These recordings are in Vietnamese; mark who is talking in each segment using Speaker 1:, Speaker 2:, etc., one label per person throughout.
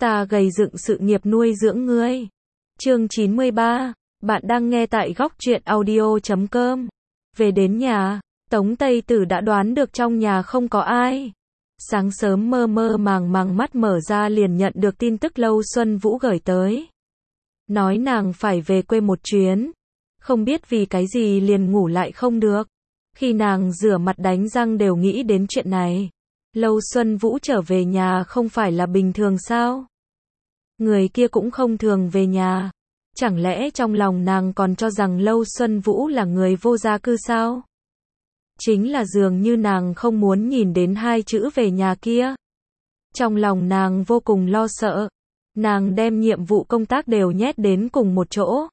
Speaker 1: Ta gầy dựng sự nghiệp nuôi dưỡng ngươi. Chương 93, bạn đang nghe tại góc truyện audio.com. Về đến nhà, Tống Tây Tử đã đoán được trong nhà không có ai. Sáng sớm mơ mơ màng màng mắt mở ra liền nhận được tin tức Lâu Xuân Vũ gửi tới. Nói nàng phải về quê một chuyến. Không biết vì cái gì liền ngủ lại không được. Khi nàng rửa mặt đánh răng đều nghĩ đến chuyện này. Lâu Xuân Vũ trở về nhà không phải là bình thường sao? Người kia cũng không thường về nhà. Chẳng lẽ trong lòng nàng còn cho rằng Lâu Xuân Vũ là người vô gia cư sao? Chính là dường như nàng không muốn nhìn đến hai chữ về nhà kia. Trong lòng nàng vô cùng lo sợ. Nàng đem nhiệm vụ công tác đều nhét đến cùng một chỗ.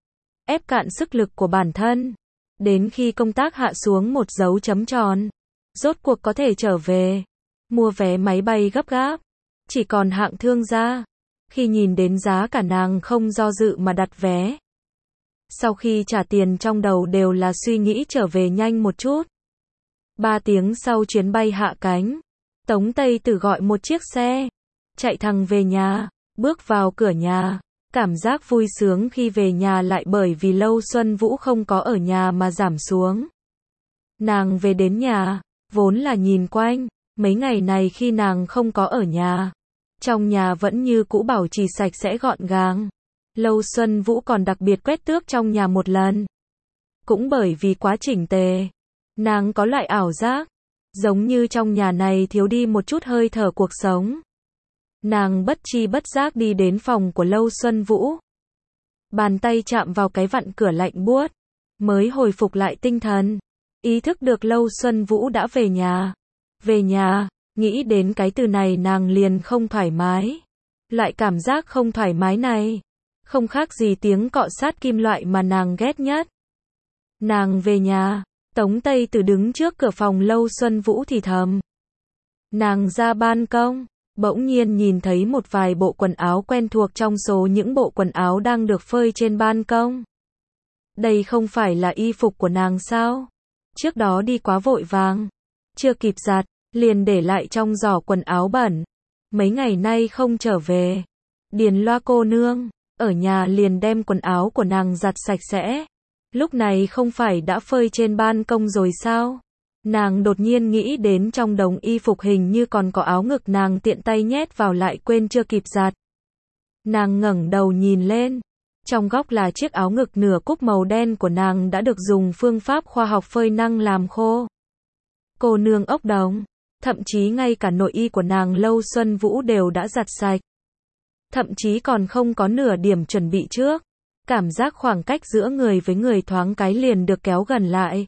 Speaker 1: Ép cạn sức lực của bản thân. Đến khi công tác hạ xuống một dấu chấm tròn. Rốt cuộc có thể trở về. Mua vé máy bay gấp gáp. Chỉ còn hạng thương gia. Khi nhìn đến giá cả nàng không do dự mà đặt vé. Sau khi trả tiền trong đầu đều là suy nghĩ trở về nhanh một chút. 3 tiếng sau chuyến bay hạ cánh. Tống Tây Tử gọi một chiếc xe. Chạy thẳng về nhà. Bước vào cửa nhà. Cảm giác vui sướng khi về nhà lại bởi vì Lâu Xuân Vũ không có ở nhà mà giảm xuống. Nàng về đến nhà. Vốn là nhìn quanh. Mấy ngày này khi nàng không có ở nhà. Trong nhà vẫn như cũ bảo trì sạch sẽ gọn gàng. Lâu Xuân Vũ còn đặc biệt quét tước trong nhà một lần. Cũng bởi vì quá chỉnh tề. Nàng có loại ảo giác. Giống như trong nhà này thiếu đi một chút hơi thở cuộc sống. Nàng bất chi bất giác đi đến phòng của Lâu Xuân Vũ. Bàn tay chạm vào cái vặn cửa lạnh buốt. Mới hồi phục lại tinh thần. Ý thức được Lâu Xuân Vũ đã về nhà. Về nhà, nghĩ đến cái từ này nàng liền không thoải mái. Loại cảm giác không thoải mái này. Không khác gì tiếng cọ sát kim loại mà nàng ghét nhất. Nàng về nhà. Tống Tây Tử đứng trước cửa phòng Lâu Xuân Vũ thì thầm. Nàng ra ban công. Bỗng nhiên nhìn thấy một vài bộ quần áo quen thuộc trong số những bộ quần áo đang được phơi trên ban công. Đây không phải là y phục của nàng sao? Trước đó đi quá vội vàng. Chưa kịp giặt, liền để lại trong giỏ quần áo bẩn. Mấy ngày nay không trở về. Điền Loa cô nương, ở nhà liền đem quần áo của nàng giặt sạch sẽ. Lúc này không phải đã phơi trên ban công rồi sao? Nàng đột nhiên nghĩ đến trong đống y phục hình như còn có áo ngực nàng tiện tay nhét vào lại quên chưa kịp giặt. Nàng ngẩng đầu nhìn lên. Trong góc là chiếc áo ngực nửa cúc màu đen của nàng đã được dùng phương pháp khoa học phơi nắng làm khô. Cô nương ốc đồng. Thậm chí ngay cả nội y của nàng Lâu Xuân Vũ đều đã giặt sạch. Thậm chí còn không có nửa điểm chuẩn bị trước. Cảm giác khoảng cách giữa người với người thoáng cái liền được kéo gần lại.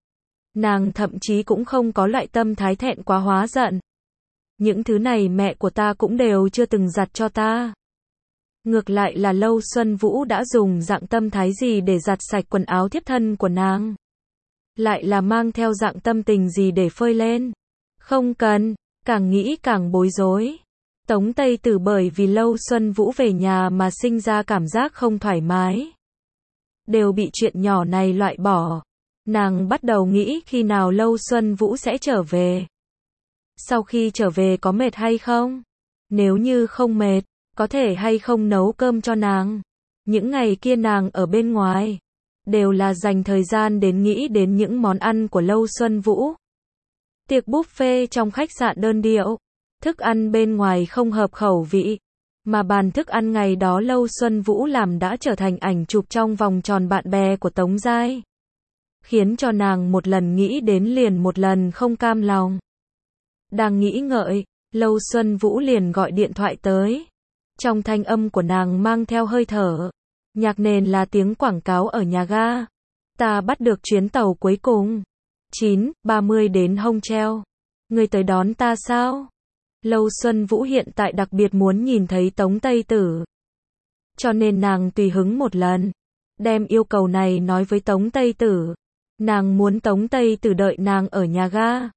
Speaker 1: Nàng thậm chí cũng không có loại tâm thái thẹn quá hóa giận. Những thứ này mẹ của ta cũng đều chưa từng giặt cho ta. Ngược lại là Lâu Xuân Vũ đã dùng dạng tâm thái gì để giặt sạch quần áo thiếp thân của nàng. Lại là mang theo dạng tâm tình gì để phơi lên. Không cần, càng nghĩ càng bối rối. Tống Tây Tử bởi vì Lâu Xuân Vũ về nhà mà sinh ra cảm giác không thoải mái. Đều bị chuyện nhỏ này loại bỏ. Nàng bắt đầu nghĩ khi nào Lâu Xuân Vũ sẽ trở về. Sau khi trở về có mệt hay không? Nếu như không mệt, có thể hay không nấu cơm cho nàng. Những ngày kia nàng ở bên ngoài. Đều là dành thời gian đến nghĩ đến những món ăn của Lâu Xuân Vũ. Tiệc buffet trong khách sạn đơn điệu. Thức ăn bên ngoài không hợp khẩu vị. Mà bàn thức ăn ngày đó Lâu Xuân Vũ làm đã trở thành ảnh chụp trong vòng tròn bạn bè của Tống Giai. Khiến cho nàng một lần nghĩ đến liền một lần không cam lòng. Đang nghĩ ngợi, Lâu Xuân Vũ liền gọi điện thoại tới. Trong thanh âm của nàng mang theo hơi thở. Nhạc nền là tiếng quảng cáo ở nhà ga. Ta bắt được chuyến tàu cuối cùng. 9:30 đến Hông Treo. Người tới đón ta sao? Lâu Xuân Vũ hiện tại đặc biệt muốn nhìn thấy Tống Tây Tử. Cho nên nàng tùy hứng một lần. Đem yêu cầu này nói với Tống Tây Tử. Nàng muốn Tống Tây Tử đợi nàng ở nhà ga.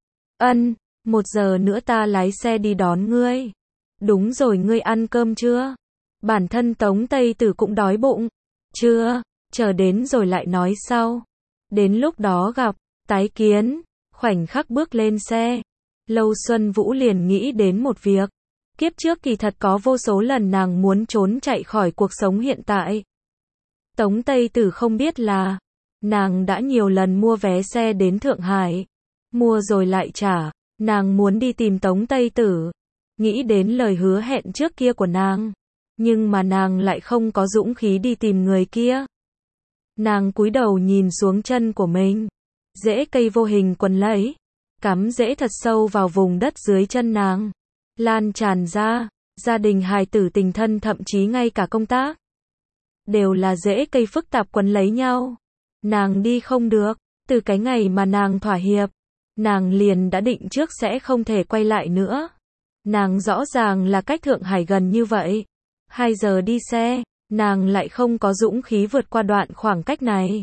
Speaker 1: 1 giờ nữa ta lái xe đi đón ngươi. Đúng rồi, ngươi ăn cơm chưa? Bản thân Tống Tây Tử cũng đói bụng. Chưa, chờ đến rồi lại nói sau. Đến lúc đó gặp, tái kiến. Khoảnh khắc bước lên xe. Lâu Xuân Vũ liền nghĩ đến một việc. Kiếp trước kỳ thật có vô số lần nàng muốn trốn chạy khỏi cuộc sống hiện tại. Tống Tây Tử không biết là, nàng đã nhiều lần mua vé xe đến Thượng Hải. Mua rồi lại trả, nàng muốn đi tìm Tống Tây Tử. Nghĩ đến lời hứa hẹn trước kia của nàng. Nhưng mà nàng lại không có dũng khí đi tìm người kia. Nàng cúi đầu nhìn xuống chân của mình. Rễ cây vô hình quấn lấy. Cắm rễ thật sâu vào vùng đất dưới chân nàng. Lan tràn ra, gia đình hài tử tình thân thậm chí ngay cả công tác. Đều là rễ cây phức tạp quấn lấy nhau. Nàng đi không được, từ cái ngày mà nàng thỏa hiệp. Nàng liền đã định trước sẽ không thể quay lại nữa. Nàng rõ ràng là cách Thượng Hải gần như vậy. 2 giờ đi xe, nàng lại không có dũng khí vượt qua đoạn khoảng cách này.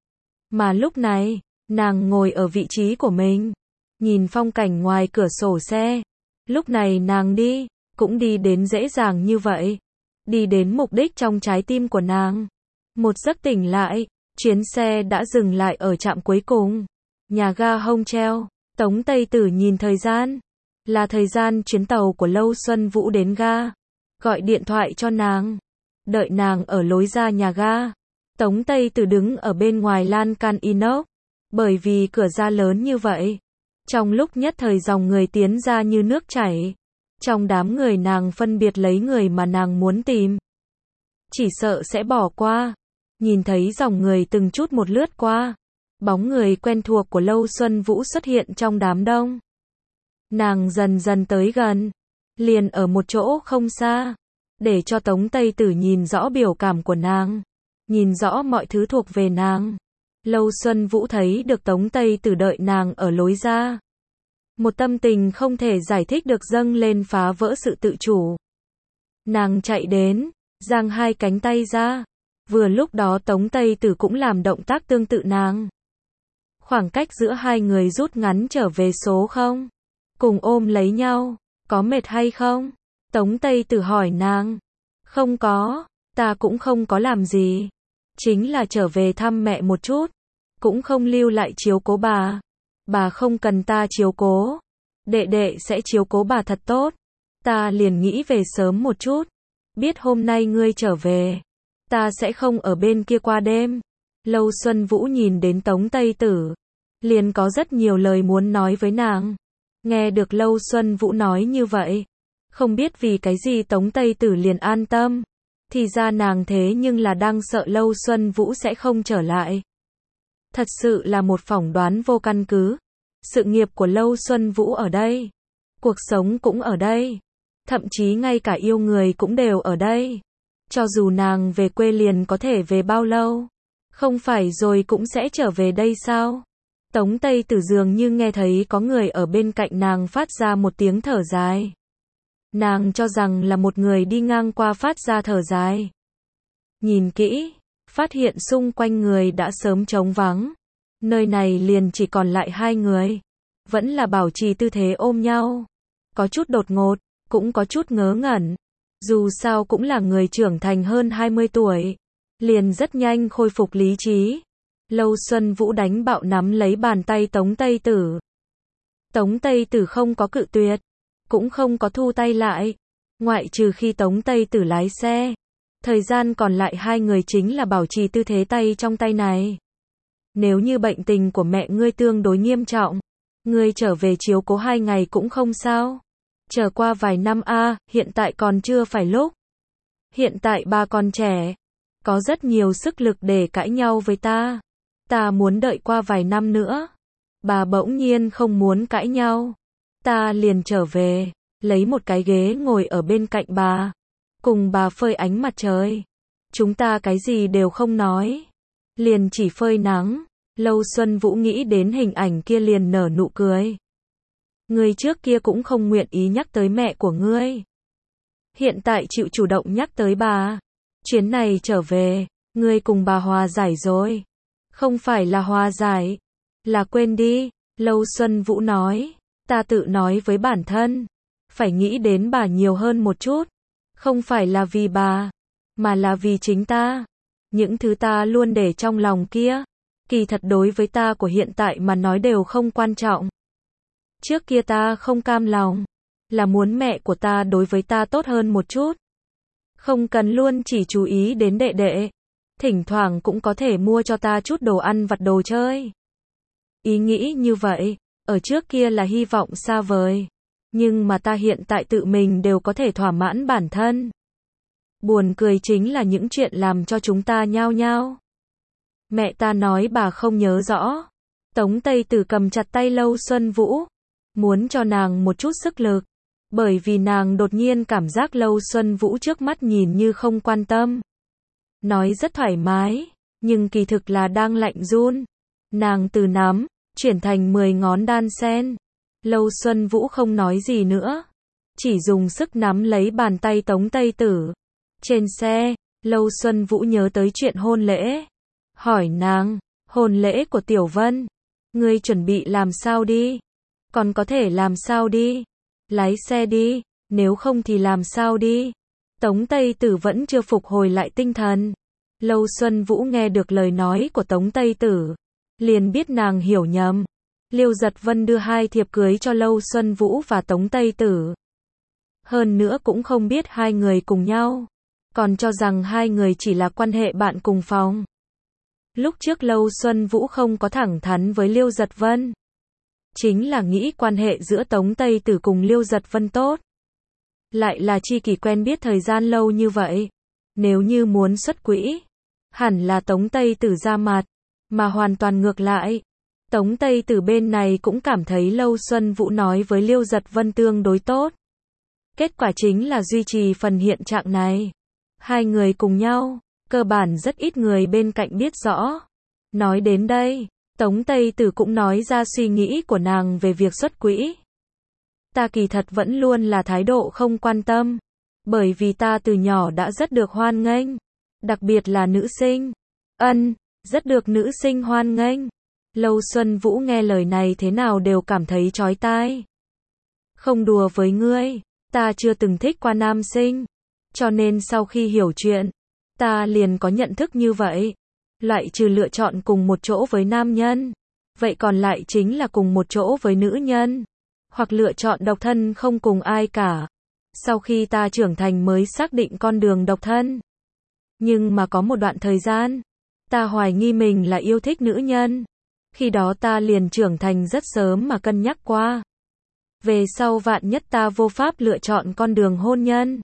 Speaker 1: Mà lúc này, nàng ngồi ở vị trí của mình, nhìn phong cảnh ngoài cửa sổ xe. Lúc này nàng đi, cũng đi đến dễ dàng như vậy. Đi đến mục đích trong trái tim của nàng. Một giấc tỉnh lại, chuyến xe đã dừng lại ở trạm cuối cùng. Nhà ga Hồng Treo, Tống Tây Tử nhìn thời gian. Là thời gian chuyến tàu của Lâu Xuân Vũ đến ga. Gọi điện thoại cho nàng. Đợi nàng ở lối ra nhà ga. Tống Tây Tử đứng ở bên ngoài lan can inox. Bởi vì cửa ra lớn như vậy. Trong lúc nhất thời dòng người tiến ra như nước chảy. Trong đám người nàng phân biệt lấy người mà nàng muốn tìm. Chỉ sợ sẽ bỏ qua. Nhìn thấy dòng người từng chút một lướt qua. Bóng người quen thuộc của Lâu Xuân Vũ xuất hiện trong đám đông. Nàng dần dần tới gần. Liền ở một chỗ không xa. Để cho Tống Tây Tử nhìn rõ biểu cảm của nàng. Nhìn rõ mọi thứ thuộc về nàng. Lâu Xuân Vũ thấy được Tống Tây Tử đợi nàng ở lối ra. Một tâm tình không thể giải thích được dâng lên phá vỡ sự tự chủ. Nàng chạy đến, giang 2 cánh tay ra. Vừa lúc đó Tống Tây Tử cũng làm động tác tương tự nàng. Khoảng cách giữa hai người rút ngắn trở về số 0. Cùng ôm lấy nhau, có mệt hay không? Tống Tây Tử hỏi nàng. Không có, ta cũng không có làm gì. Chính là trở về thăm mẹ một chút. Cũng không lưu lại chiếu cố bà. Bà không cần ta chiếu cố. Đệ đệ sẽ chiếu cố bà thật tốt. Ta liền nghĩ về sớm một chút. Biết hôm nay ngươi trở về. Ta sẽ không ở bên kia qua đêm. Lâu Xuân Vũ nhìn đến Tống Tây Tử. Liền có rất nhiều lời muốn nói với nàng. Nghe được Lâu Xuân Vũ nói như vậy. Không biết vì cái gì Tống Tây Tử liền an tâm. Thì ra nàng thế nhưng là đang sợ Lâu Xuân Vũ sẽ không trở lại. Thật sự là một phỏng đoán vô căn cứ. Sự nghiệp của Lâu Xuân Vũ ở đây. Cuộc sống cũng ở đây. Thậm chí ngay cả yêu người cũng đều ở đây. Cho dù nàng về quê liền có thể về bao lâu. Không phải rồi cũng sẽ trở về đây sao? Tống Tây Tử dường như nghe thấy có người ở bên cạnh nàng phát ra một tiếng thở dài. Nàng cho rằng là một người đi ngang qua phát ra thở dài. Nhìn kỹ, phát hiện xung quanh người đã sớm trống vắng. Nơi này liền chỉ còn lại 2 người. Vẫn là bảo trì tư thế ôm nhau. Có chút đột ngột, cũng có chút ngớ ngẩn. Dù sao cũng là người trưởng thành hơn 20 tuổi. Liền rất nhanh khôi phục lý trí. Lâu Xuân Vũ đánh bạo nắm lấy bàn tay Tống Tây Tử. Tống Tây Tử không có cự tuyệt. Cũng không có thu tay lại. Ngoại trừ khi Tống Tây Tử lái xe. Thời gian còn lại 2 người chính là bảo trì tư thế tay trong tay này. Nếu như bệnh tình của mẹ ngươi tương đối nghiêm trọng. Ngươi trở về chiếu cố 2 ngày cũng không sao. Trở qua vài năm hiện tại còn chưa phải lúc. Hiện tại bà còn trẻ. Có rất nhiều sức lực để cãi nhau với ta. Ta muốn đợi qua vài năm nữa. Bà bỗng nhiên không muốn cãi nhau. Ta liền trở về, lấy một cái ghế ngồi ở bên cạnh bà. Cùng bà phơi ánh mặt trời. Chúng ta cái gì đều không nói. Liền chỉ phơi nắng. Lâu Xuân Vũ nghĩ đến hình ảnh kia liền nở nụ cười. Ngươi trước kia cũng không nguyện ý nhắc tới mẹ của ngươi. Hiện tại chịu chủ động nhắc tới bà. Chuyến này trở về, ngươi cùng bà hòa giải rồi. Không phải là hòa giải, là quên đi. Lâu Xuân Vũ nói. Ta tự nói với bản thân. Phải nghĩ đến bà nhiều hơn một chút. Không phải là vì bà, mà là vì chính ta. Những thứ ta luôn để trong lòng kia. Kỳ thật đối với ta của hiện tại mà nói đều không quan trọng. Trước kia ta không cam lòng. là muốn mẹ của ta đối với ta tốt hơn một chút. Không cần luôn chỉ chú ý đến đệ đệ. Thỉnh thoảng cũng có thể mua cho ta chút đồ ăn vặt đồ chơi. Ý nghĩ như vậy, ở trước kia là hy vọng xa vời. Nhưng mà ta hiện tại tự mình đều có thể thỏa mãn bản thân. Buồn cười chính là những chuyện làm cho chúng ta nhao nhao. Mẹ ta nói bà không nhớ rõ. Tống Tây Tử cầm chặt tay Lâu Xuân Vũ, muốn cho nàng một chút sức lực. Bởi vì nàng đột nhiên cảm giác Lâu Xuân Vũ trước mắt nhìn như không quan tâm. Nói rất thoải mái, nhưng kỳ thực là đang lạnh run. Nàng từ nắm, chuyển thành 10 ngón đan sen. Lâu Xuân Vũ không nói gì nữa. Chỉ dùng sức nắm lấy bàn tay Tống Tây Tử. Trên xe, Lâu Xuân Vũ nhớ tới chuyện hôn lễ. Hỏi nàng, hôn lễ của Tiểu Vân, ngươi chuẩn bị làm sao đi? Còn có thể làm sao đi? Lái xe đi, nếu không thì làm sao đi? Tống Tây Tử vẫn chưa phục hồi lại tinh thần. Lâu Xuân Vũ nghe được lời nói của Tống Tây Tử, liền biết nàng hiểu nhầm. Liêu Giật Vân đưa 2 thiệp cưới cho Lâu Xuân Vũ và Tống Tây Tử. Hơn nữa cũng không biết 2 người cùng nhau, còn cho rằng 2 người chỉ là quan hệ bạn cùng phòng. Lúc trước Lâu Xuân Vũ không có thẳng thắn với Liêu Giật Vân, chính là nghĩ quan hệ giữa Tống Tây Tử cùng Liêu Giật Vân tốt. Lại là tri kỷ quen biết thời gian lâu như vậy. Nếu như muốn xuất quỹ, hẳn là Tống Tây Tử ra mặt, mà hoàn toàn ngược lại. Tống Tây Tử bên này cũng cảm thấy Lâu Xuân Vũ nói với Liêu Giật Vân tương đối tốt. Kết quả chính là duy trì phần hiện trạng này. 2 người cùng nhau, cơ bản rất ít người bên cạnh biết rõ. Nói đến đây, Tống Tây Tử cũng nói ra suy nghĩ của nàng về việc xuất quỹ. Ta kỳ thật vẫn luôn là thái độ không quan tâm, bởi vì ta từ nhỏ đã rất được hoan nghênh, đặc biệt là nữ sinh. Rất được nữ sinh hoan nghênh. Lâu Xuân Vũ nghe lời này thế nào đều cảm thấy chói tai. Không đùa với ngươi, ta chưa từng thích qua nam sinh, cho nên sau khi hiểu chuyện, ta liền có nhận thức như vậy. Loại trừ lựa chọn cùng một chỗ với nam nhân, vậy còn lại chính là cùng một chỗ với nữ nhân, hoặc lựa chọn độc thân không cùng ai cả. Sau khi ta trưởng thành mới xác định con đường độc thân. Nhưng mà có một đoạn thời gian, ta hoài nghi mình là yêu thích nữ nhân. Khi đó ta liền trưởng thành rất sớm mà cân nhắc qua. Về sau vạn nhất ta vô pháp lựa chọn con đường hôn nhân,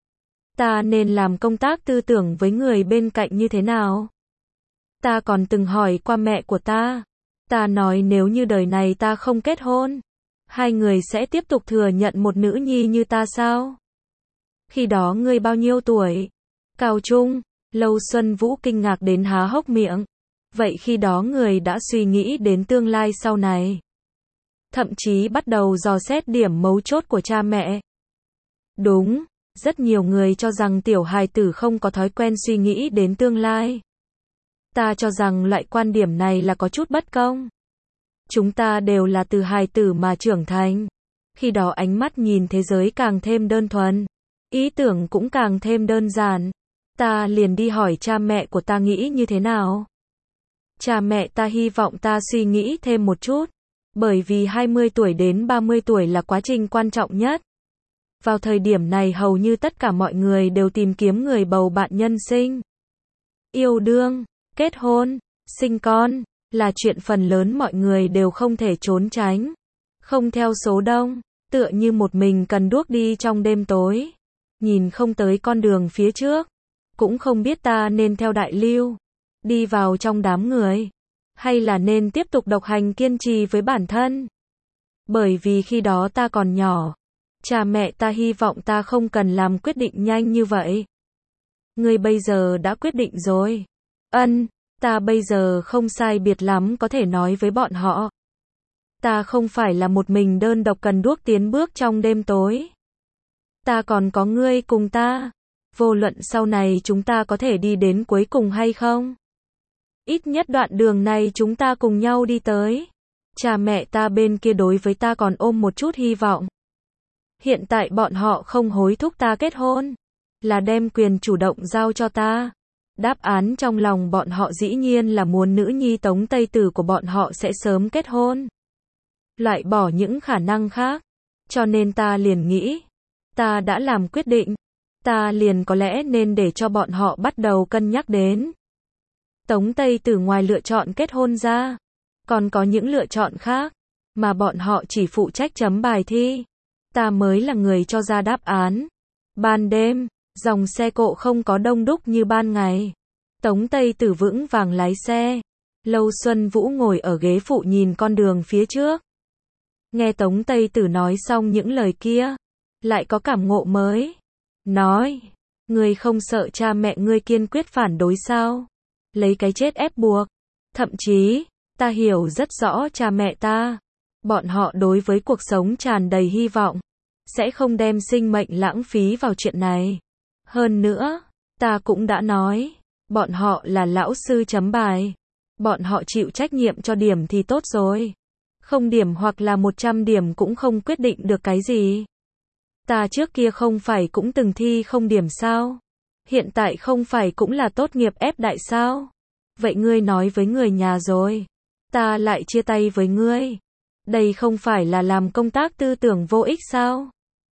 Speaker 1: ta nên làm công tác tư tưởng với người bên cạnh như thế nào? Ta còn từng hỏi qua mẹ của ta. Ta nói nếu như đời này ta không kết hôn, 2 người sẽ tiếp tục thừa nhận một nữ nhi như ta sao? Khi đó ngươi bao nhiêu tuổi? Cao trung. Lâu Xuân Vũ kinh ngạc đến há hốc miệng. Vậy khi đó người đã suy nghĩ đến tương lai sau này. Thậm chí bắt đầu dò xét điểm mấu chốt của cha mẹ. Đúng, rất nhiều người cho rằng tiểu hài tử không có thói quen suy nghĩ đến tương lai. Ta cho rằng loại quan điểm này là có chút bất công. Chúng ta đều là từ hài tử mà trưởng thành. Khi đó ánh mắt nhìn thế giới càng thêm đơn thuần. Ý tưởng cũng càng thêm đơn giản. Ta liền đi hỏi cha mẹ của ta nghĩ như thế nào. Cha mẹ ta hy vọng ta suy nghĩ thêm một chút. Bởi vì 20 tuổi đến 30 tuổi là quá trình quan trọng nhất. Vào thời điểm này hầu như tất cả mọi người đều tìm kiếm người bầu bạn nhân sinh. Yêu đương, kết hôn, sinh con, là chuyện phần lớn mọi người đều không thể trốn tránh. Không theo số đông, tựa như một mình cần đuốc đi trong đêm tối. Nhìn không tới con đường phía trước. Cũng không biết ta nên theo đại lưu, đi vào trong đám người, hay là nên tiếp tục độc hành kiên trì với bản thân. Bởi vì khi đó ta còn nhỏ, cha mẹ ta hy vọng ta không cần làm quyết định nhanh như vậy. Ngươi bây giờ đã quyết định rồi. Ta bây giờ không sai biệt lắm có thể nói với bọn họ. Ta không phải là một mình đơn độc cần đuốc tiến bước trong đêm tối. Ta còn có ngươi cùng ta. Vô luận sau này chúng ta có thể đi đến cuối cùng hay không. Ít nhất đoạn đường này chúng ta cùng nhau đi tới. Cha mẹ ta bên kia đối với ta còn ôm một chút hy vọng. Hiện tại bọn họ không hối thúc ta kết hôn, là đem quyền chủ động giao cho ta. Đáp án trong lòng bọn họ dĩ nhiên là muốn nữ nhi Tống Tây Tử của bọn họ sẽ sớm kết hôn. Loại bỏ những khả năng khác. Cho nên ta liền nghĩ, ta đã làm quyết định, ta liền có lẽ nên để cho bọn họ bắt đầu cân nhắc đến. Tống Tây Tử ngoài lựa chọn kết hôn ra, còn có những lựa chọn khác, mà bọn họ chỉ phụ trách chấm bài thi. Ta mới là người cho ra đáp án. Ban đêm, dòng xe cộ không có đông đúc như ban ngày. Tống Tây Tử vững vàng lái xe. Lâu Xuân Vũ ngồi ở ghế phụ nhìn con đường phía trước. Nghe Tống Tây Tử nói xong những lời kia, lại có cảm ngộ mới. Nói, ngươi không sợ cha mẹ ngươi kiên quyết phản đối sao? Lấy cái chết ép buộc. Thậm chí, ta hiểu rất rõ cha mẹ ta. Bọn họ đối với cuộc sống tràn đầy hy vọng, sẽ không đem sinh mệnh lãng phí vào chuyện này. Hơn nữa, ta cũng đã nói, bọn họ là lão sư chấm bài. Bọn họ chịu trách nhiệm cho điểm thì tốt rồi. Không điểm hoặc là 100 điểm cũng không quyết định được cái gì. Ta trước kia không phải cũng từng thi không điểm sao? Hiện tại không phải cũng là tốt nghiệp ép đại sao? Vậy ngươi nói với người nhà rồi. Ta lại chia tay với ngươi. Đây không phải là làm công tác tư tưởng vô ích sao?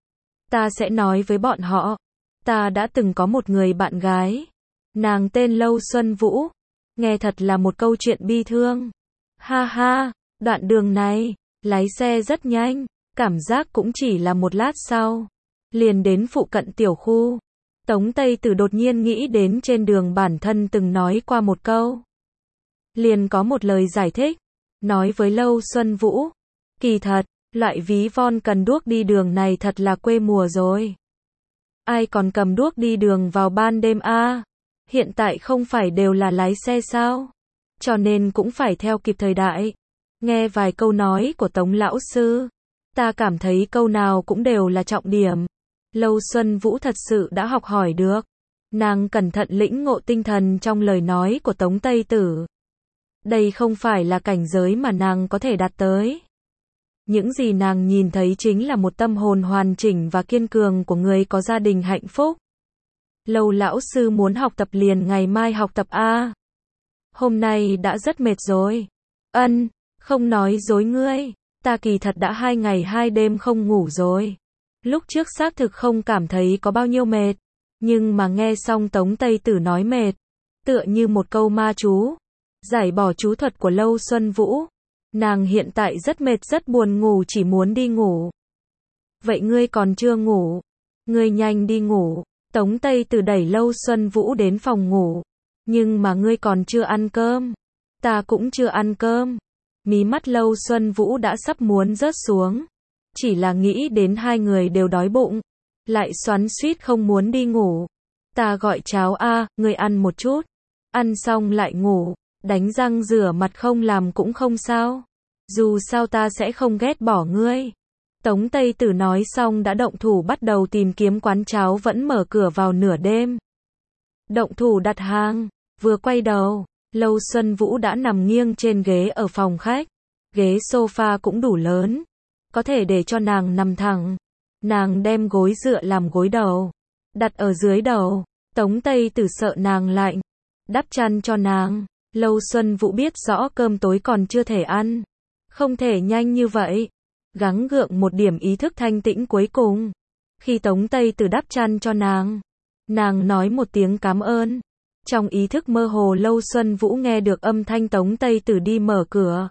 Speaker 1: Ta sẽ nói với bọn họ. Ta đã từng có một người bạn gái. Nàng tên Lâu Xuân Vũ. Nghe thật là một câu chuyện bi thương. Ha ha, đoạn đường này, lái xe rất nhanh. Cảm giác cũng chỉ là một lát sau. Liền đến phụ cận tiểu khu. Tống Tây Tử đột nhiên nghĩ đến trên đường bản thân từng nói qua một câu. Liền có một lời giải thích. Nói với Lâu Xuân Vũ. Kỳ thật, loại ví von cần đuốc đi đường này thật là quê mùa rồi. Ai còn cầm đuốc đi đường vào ban đêm a? Hiện tại không phải đều là lái xe sao? Cho nên cũng phải theo kịp thời đại. Nghe vài câu nói của Tống lão sư, ta cảm thấy câu nào cũng đều là trọng điểm. Lâu Xuân Vũ thật sự đã học hỏi được. Nàng cẩn thận lĩnh ngộ tinh thần trong lời nói của Tống Tây Tử. Đây không phải là cảnh giới mà nàng có thể đạt tới. Những gì nàng nhìn thấy chính là một tâm hồn hoàn chỉnh và kiên cường của người có gia đình hạnh phúc. Lâu lão sư muốn học tập liền ngày mai học tập a. Hôm nay đã rất mệt rồi. Không nói dối ngươi, ta kỳ thật đã 2 ngày 2 đêm không ngủ rồi. Lúc trước xác thực không cảm thấy có bao nhiêu mệt, nhưng mà nghe xong Tống Tây Tử nói mệt, tựa như một câu ma chú, giải bỏ chú thuật của Lâu Xuân Vũ. Nàng hiện tại rất mệt rất buồn ngủ chỉ muốn đi ngủ. Vậy ngươi còn chưa ngủ? Ngươi nhanh đi ngủ. Tống Tây Tử đẩy Lâu Xuân Vũ đến phòng ngủ. Nhưng mà ngươi còn chưa ăn cơm. Ta cũng chưa ăn cơm. Mí mắt Lâu Xuân Vũ đã sắp muốn rớt xuống. Chỉ là nghĩ đến hai người đều đói bụng. Lại xoắn xuýt không muốn đi ngủ. Ta gọi cháo a, ngươi ăn một chút. Ăn xong lại ngủ. Đánh răng rửa mặt không làm cũng không sao. Dù sao ta sẽ không ghét bỏ ngươi. Tống Tây Tử nói xong đã động thủ bắt đầu tìm kiếm quán cháo vẫn mở cửa vào nửa đêm. Động thủ đặt hàng, vừa quay đầu, Lâu Xuân Vũ đã nằm nghiêng trên ghế ở phòng khách. Ghế sofa cũng đủ lớn, có thể để cho nàng nằm thẳng. Nàng đem gối dựa làm gối đầu, đặt ở dưới đầu. Tống Tây Tử sợ nàng lạnh, đắp chăn cho nàng. Lâu Xuân Vũ biết rõ cơm tối còn chưa thể ăn, không thể nhanh như vậy. Gắng gượng một điểm ý thức thanh tĩnh cuối cùng. Khi Tống Tây Tử đắp chăn cho nàng nói một tiếng cảm ơn. Trong ý thức mơ hồ Lâu Xuân Vũ nghe được âm thanh Tống Tây Tử đi mở cửa.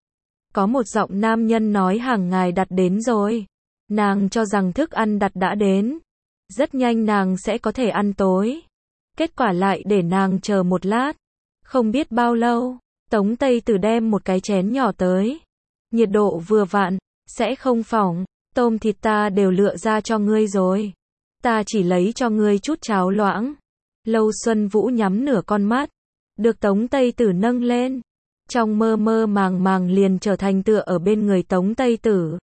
Speaker 1: Có một giọng nam nhân nói hàng ngài đặt đến rồi. Nàng cho rằng thức ăn đặt đã đến. Rất nhanh nàng sẽ có thể ăn tối. Kết quả lại để nàng chờ một lát. Không biết bao lâu, Tống Tây Tử đem một cái chén nhỏ tới. Nhiệt độ vừa vặn, sẽ không phỏng. Tôm thịt ta đều lựa ra cho ngươi rồi. Ta chỉ lấy cho ngươi chút cháo loãng. Lâu Xuân Vũ nhắm nửa con mắt. Được Tống Tây Tử nâng lên. Trong mơ mơ màng màng liền trở thành tựa ở bên người Tống Tây Tử.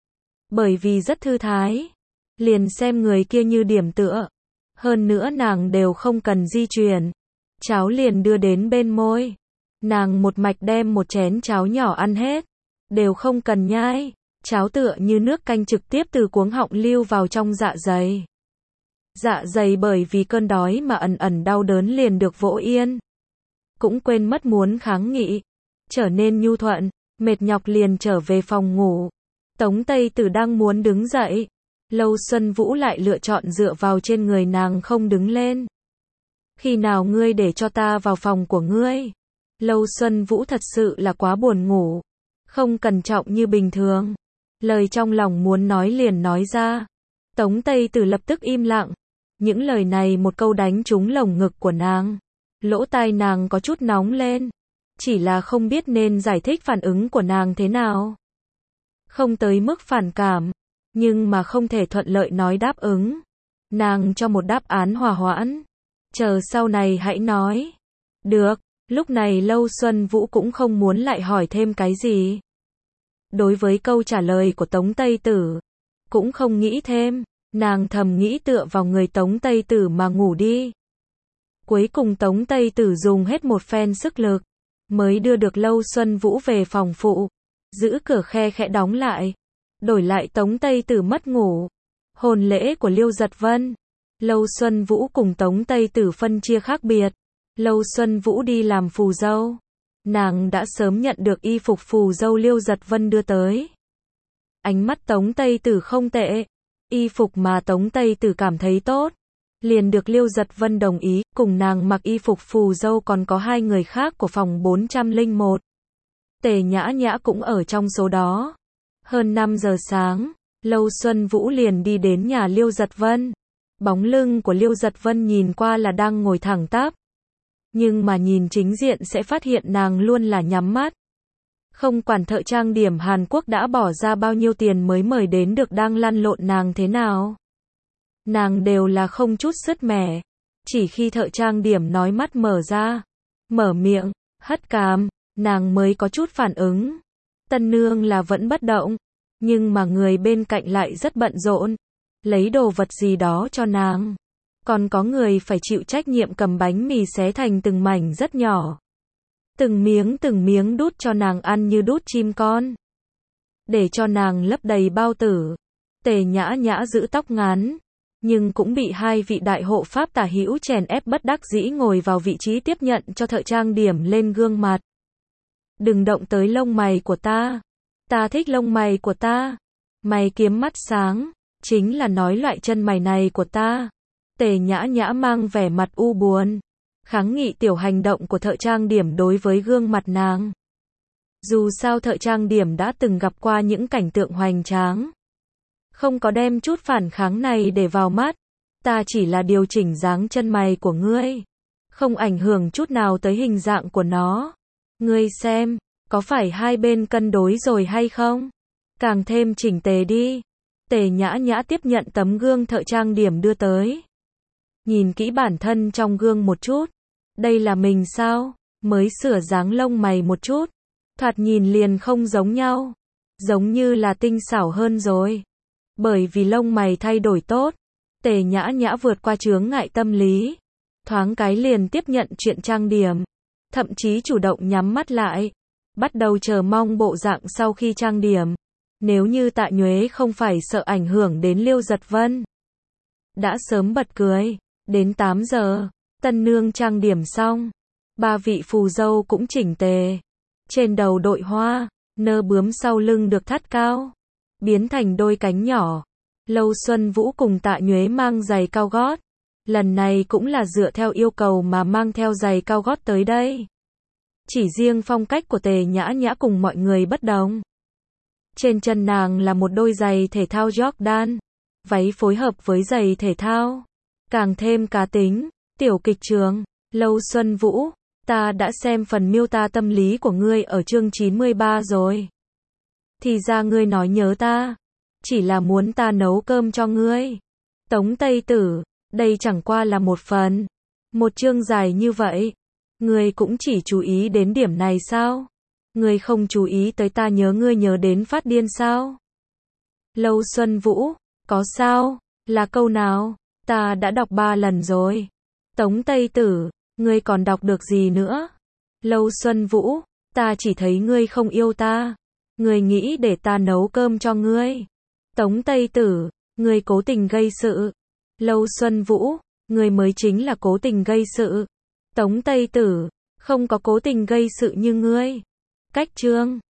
Speaker 1: Bởi vì rất thư thái. Liền xem người kia như điểm tựa. Hơn nữa nàng đều không cần di chuyển. Cháo liền đưa đến bên môi. Nàng một mạch đem một chén cháo nhỏ ăn hết. Đều không cần nhai. Cháo tựa như nước canh trực tiếp từ cuống họng lưu vào trong dạ dày. Dạ dày bởi vì cơn đói mà ẩn ẩn đau đớn liền được vỗ yên. Cũng quên mất muốn kháng nghị. Trở nên nhu thuận, mệt nhọc liền trở về phòng ngủ. Tống Tây Tử đang muốn đứng dậy. Lâu Xuân Vũ lại lựa chọn dựa vào trên người nàng không đứng lên. Khi nào ngươi để cho ta vào phòng của ngươi? Lâu Xuân Vũ thật sự là quá buồn ngủ. Không cẩn trọng như bình thường. Lời trong lòng muốn nói liền nói ra. Tống Tây Tử lập tức im lặng. Những lời này một câu đánh trúng lồng ngực của nàng. Lỗ tai nàng có chút nóng lên. Chỉ là không biết nên giải thích phản ứng của nàng thế nào. Không tới mức phản cảm. Nhưng mà không thể thuận lợi nói đáp ứng. Nàng cho một đáp án hòa hoãn. Chờ sau này hãy nói. Được, lúc này Lâu Xuân Vũ cũng không muốn lại hỏi thêm cái gì. Đối với câu trả lời của Tống Tây Tử, cũng không nghĩ thêm, nàng thầm nghĩ tựa vào người Tống Tây Tử mà ngủ đi. Cuối cùng Tống Tây Tử dùng hết một phen sức lực, mới đưa được Lâu Xuân Vũ về phòng phụ, giữ cửa khe khẽ đóng lại. Đổi lại Tống Tây Tử mất ngủ. Hôn lễ của Liêu Giật Vân. Lâu Xuân Vũ cùng Tống Tây Tử phân chia khác biệt. Lâu Xuân Vũ đi làm phù dâu. Nàng đã sớm nhận được y phục phù dâu Liêu Giật Vân đưa tới. Ánh mắt Tống Tây Tử không tệ. Y phục mà Tống Tây Tử cảm thấy tốt. Liền được Liêu Giật Vân đồng ý, cùng nàng mặc y phục phù dâu còn có 2 người khác của phòng 401. Tề Nhã Nhã cũng ở trong số đó. Hơn 5 giờ sáng, Lâu Xuân Vũ liền đi đến nhà Liêu Giật Vân. Bóng lưng của Liêu Giật Vân nhìn qua là đang ngồi thẳng tắp. Nhưng mà nhìn chính diện sẽ phát hiện nàng luôn là nhắm mắt. Không quản thợ trang điểm Hàn Quốc đã bỏ ra bao nhiêu tiền mới mời đến được đang lăn lộn nàng thế nào. Nàng đều là không chút sứt mẻ. Chỉ khi thợ trang điểm nói mắt mở ra, mở miệng, hất cằm, nàng mới có chút phản ứng. Tân nương là vẫn bất động, nhưng mà người bên cạnh lại rất bận rộn, lấy đồ vật gì đó cho nàng. Còn có người phải chịu trách nhiệm cầm bánh mì xé thành từng mảnh rất nhỏ. Từng miếng đút cho nàng ăn như đút chim con. Để cho nàng lấp đầy bao tử. Tề Nhã Nhã giữ tóc ngắn, nhưng cũng bị 2 vị đại hộ pháp tả hữu chèn ép bất đắc dĩ ngồi vào vị trí tiếp nhận cho thợ trang điểm lên gương mặt. Đừng động tới lông mày của ta. Ta thích lông mày của ta. Mày kiếm mắt sáng, chính là nói loại chân mày này của ta. Tề Nhã Nhã mang vẻ mặt u buồn, kháng nghị tiểu hành động của thợ trang điểm đối với gương mặt nàng. Dù sao thợ trang điểm đã từng gặp qua những cảnh tượng hoành tráng. Không có đem chút phản kháng này để vào mắt. Ta chỉ là điều chỉnh dáng chân mày của ngươi. Không ảnh hưởng chút nào tới hình dạng của nó. Ngươi xem, có phải hai bên cân đối rồi hay không? Càng thêm chỉnh tề đi. Tề Nhã Nhã tiếp nhận tấm gương thợ trang điểm đưa tới. Nhìn kỹ bản thân trong gương một chút. Đây là mình sao? Mới sửa dáng lông mày một chút. Thoạt nhìn liền không giống nhau. Giống như là tinh xảo hơn rồi. Bởi vì lông mày thay đổi tốt. Tề Nhã Nhã vượt qua chướng ngại tâm lý. Thoáng cái liền tiếp nhận chuyện trang điểm. Thậm chí chủ động nhắm mắt lại. Bắt đầu chờ mong bộ dạng sau khi trang điểm. Nếu như Tạ Nhuế không phải sợ ảnh hưởng đến Liêu Giật Vân. Đã sớm bật cười. Đến 8 giờ, tân nương trang điểm xong. 3 vị phù dâu cũng chỉnh tề. Trên đầu đội hoa, nơ bướm sau lưng được thắt cao. Biến thành đôi cánh nhỏ. Lâu Xuân Vũ cùng Tạ Nhuế mang giày cao gót. Lần này cũng là dựa theo yêu cầu mà mang theo giày cao gót tới đây. Chỉ riêng phong cách của Tề Nhã Nhã cùng mọi người bất đồng. Trên chân nàng là một đôi giày thể thao Jordan. Váy phối hợp với giày thể thao. Càng thêm cá tính. Tiểu kịch trường. Lâu Xuân Vũ, ta đã xem phần miêu tả tâm lý của ngươi ở chương 93 rồi. Thì ra ngươi nói nhớ ta. Chỉ là muốn ta nấu cơm cho ngươi. Tống Tây Tử, đây chẳng qua là một phần. Một chương dài như vậy. Ngươi cũng chỉ chú ý đến điểm này sao? Ngươi không chú ý tới ta nhớ ngươi nhớ đến phát điên sao? Lâu Xuân Vũ, có sao? Là câu nào? Ta đã đọc 3 lần rồi. Tống Tây Tử, ngươi còn đọc được gì nữa? Lâu Xuân Vũ, ta chỉ thấy ngươi không yêu ta. Ngươi nghĩ để ta nấu cơm cho ngươi. Tống Tây Tử, ngươi cố tình gây sự. Lâu Xuân Vũ, ngươi mới chính là cố tình gây sự. Tống Tây Tử, không có cố tình gây sự như ngươi. Cách chương